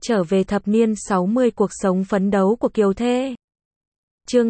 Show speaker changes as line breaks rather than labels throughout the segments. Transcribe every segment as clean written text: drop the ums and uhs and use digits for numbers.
trở về thập niên 60 cuộc sống phấn đấu của Kiều Thê. Chương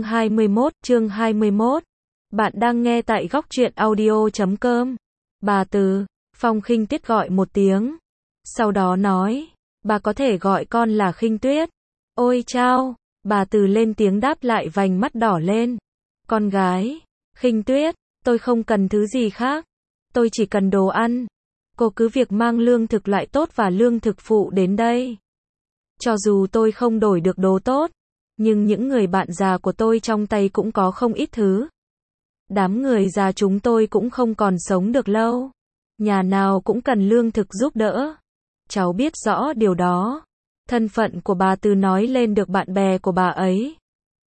21, Bạn đang nghe tại góc truyện audio.com. Bà Từ, Phong Khinh Tuyết gọi một tiếng. Sau đó nói, bà có thể gọi con là Khinh Tuyết. Ôi chao, bà Từ lên tiếng đáp lại vành mắt đỏ lên. Con gái, Khinh Tuyết, tôi không cần thứ gì khác. Tôi chỉ cần đồ ăn. Cô cứ việc mang lương thực loại tốt và lương thực phụ đến đây. Cho dù tôi không đổi được đồ tốt, nhưng những người bạn già của tôi trong tay cũng có không ít thứ. Đám người già chúng tôi cũng không còn sống được lâu. Nhà nào cũng cần lương thực giúp đỡ. Cháu biết rõ điều đó. Thân phận của bà Từ nói lên được bạn bè của bà ấy.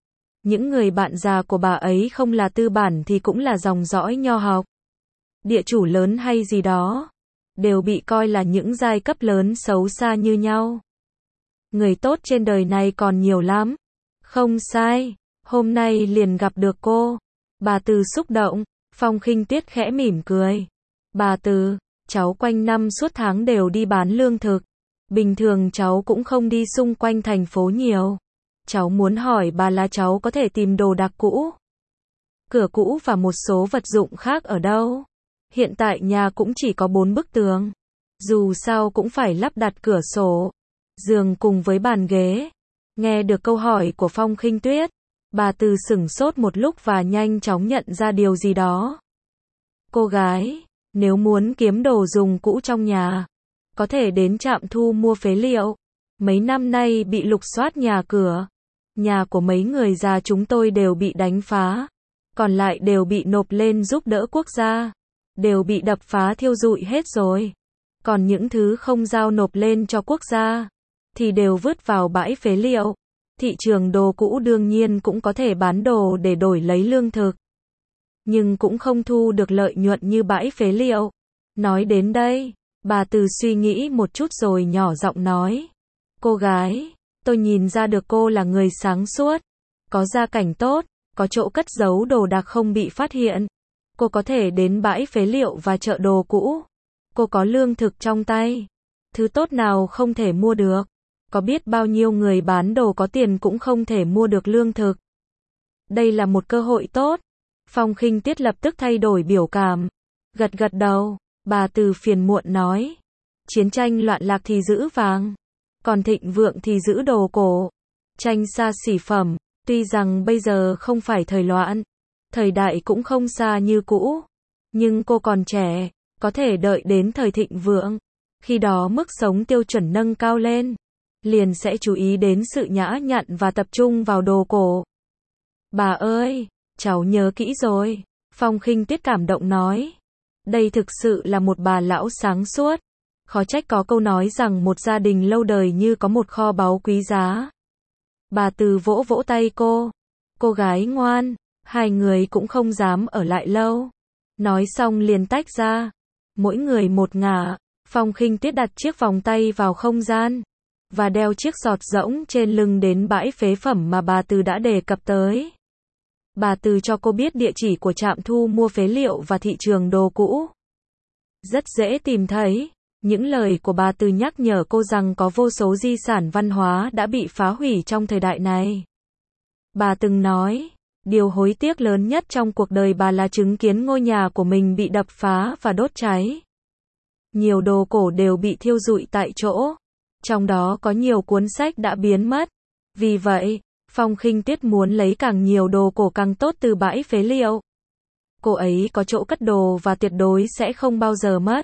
Những người bạn già của bà ấy không là tư bản thì cũng là dòng dõi nho học. Địa chủ lớn hay gì đó, đều bị coi là những giai cấp lớn xấu xa như nhau. Người tốt trên đời này còn nhiều lắm. Không sai, hôm nay liền gặp được cô. Bà Từ xúc động. Phong Khinh Tuyết khẽ mỉm cười. Bà Từ, cháu quanh năm suốt tháng đều đi bán lương thực. Bình thường cháu cũng không đi xung quanh thành phố nhiều. Cháu muốn hỏi bà là cháu có thể tìm đồ đạc cũ, cửa cũ và một số vật dụng khác ở đâu? Hiện tại nhà cũng chỉ có 4 bức tường. Dù sao cũng phải lắp đặt cửa sổ, giường cùng với bàn ghế. Nghe được câu hỏi của Phong Khinh Tuyết, bà Từ sửng sốt một lúc và nhanh chóng nhận ra điều gì đó. Cô gái, nếu muốn kiếm đồ dùng cũ trong nhà, có thể đến trạm thu mua phế liệu. Mấy năm nay bị lục soát nhà cửa. Nhà của mấy người già chúng tôi đều bị đánh phá. Còn lại đều bị nộp lên giúp đỡ quốc gia. Đều bị đập phá thiêu rụi hết rồi. Còn những thứ không giao nộp lên cho quốc gia, thì đều vứt vào bãi phế liệu. Thị trường đồ cũ đương nhiên cũng có thể bán đồ để đổi lấy lương thực. Nhưng cũng không thu được lợi nhuận như bãi phế liệu. Nói đến đây, bà Từ suy nghĩ một chút rồi nhỏ giọng nói. Cô gái, tôi nhìn ra được cô là người sáng suốt, có gia cảnh tốt, có chỗ cất giấu đồ đạc không bị phát hiện. Cô có thể đến bãi phế liệu và chợ đồ cũ. Cô có lương thực trong tay. Thứ tốt nào không thể mua được. Có biết bao nhiêu người bán đồ có tiền cũng không thể mua được lương thực. Đây là một cơ hội tốt. Phong Khinh Tuyết lập tức thay đổi biểu cảm. Gật gật đầu, bà Từ phiền muộn nói. Chiến tranh loạn lạc thì giữ vàng, còn thịnh vượng thì giữ đồ cổ. Tranh xa xỉ phẩm, tuy rằng bây giờ không phải thời loạn, thời đại cũng không xa như cũ. Nhưng cô còn trẻ, có thể đợi đến thời thịnh vượng. Khi đó mức sống tiêu chuẩn nâng cao lên, liền sẽ chú ý đến sự nhã nhặn và tập trung vào đồ cổ. Bà ơi, cháu nhớ kỹ rồi. Phong Khinh Tuyết cảm động nói. Đây thực sự là một bà lão sáng suốt. Khó trách có câu nói rằng một gia đình lâu đời như có một kho báu quý giá. Bà Từ vỗ vỗ tay cô. Cô gái ngoan, hai người cũng không dám ở lại lâu. Nói xong liền tách ra. Mỗi người một ngả. Phong Khinh Tuyết đặt chiếc vòng tay vào không gian và đeo chiếc giọt rỗng trên lưng đến bãi phế phẩm mà bà Từ đã đề cập tới. Bà Từ cho cô biết địa chỉ của trạm thu mua phế liệu và thị trường đồ cũ. Rất dễ tìm thấy. Những lời của bà Từ nhắc nhở cô rằng có vô số di sản văn hóa đã bị phá hủy trong thời đại này. Bà từng nói, điều hối tiếc lớn nhất trong cuộc đời bà là chứng kiến ngôi nhà của mình bị đập phá và đốt cháy. Nhiều đồ cổ đều bị thiêu rụi tại chỗ. Trong đó có nhiều cuốn sách đã biến mất. Vì vậy, Phong Khinh Tuyết muốn lấy càng nhiều đồ cổ càng tốt từ bãi phế liệu. Cô ấy có chỗ cất đồ và tuyệt đối sẽ không bao giờ mất.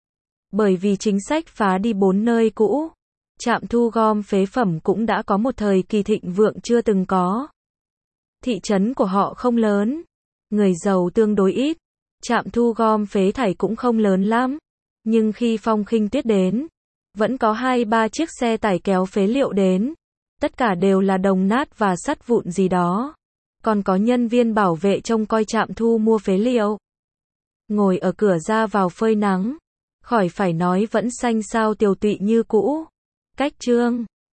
Bởi vì chính sách phá đi 4 nơi cũ, trạm thu gom phế phẩm cũng đã có một thời kỳ thịnh vượng chưa từng có. Thị trấn của họ không lớn, người giàu tương đối ít, trạm thu gom phế thải cũng không lớn lắm. Nhưng khi Phong Khinh Tuyết đến, vẫn có 2-3 chiếc xe tải kéo phế liệu đến. Tất cả đều là đồng nát và sắt vụn gì đó. Còn có nhân viên bảo vệ trông coi trạm thu mua phế liệu. Ngồi ở cửa ra vào phơi nắng. Khỏi phải nói vẫn xanh xao tiều tụy như cũ. Cách chương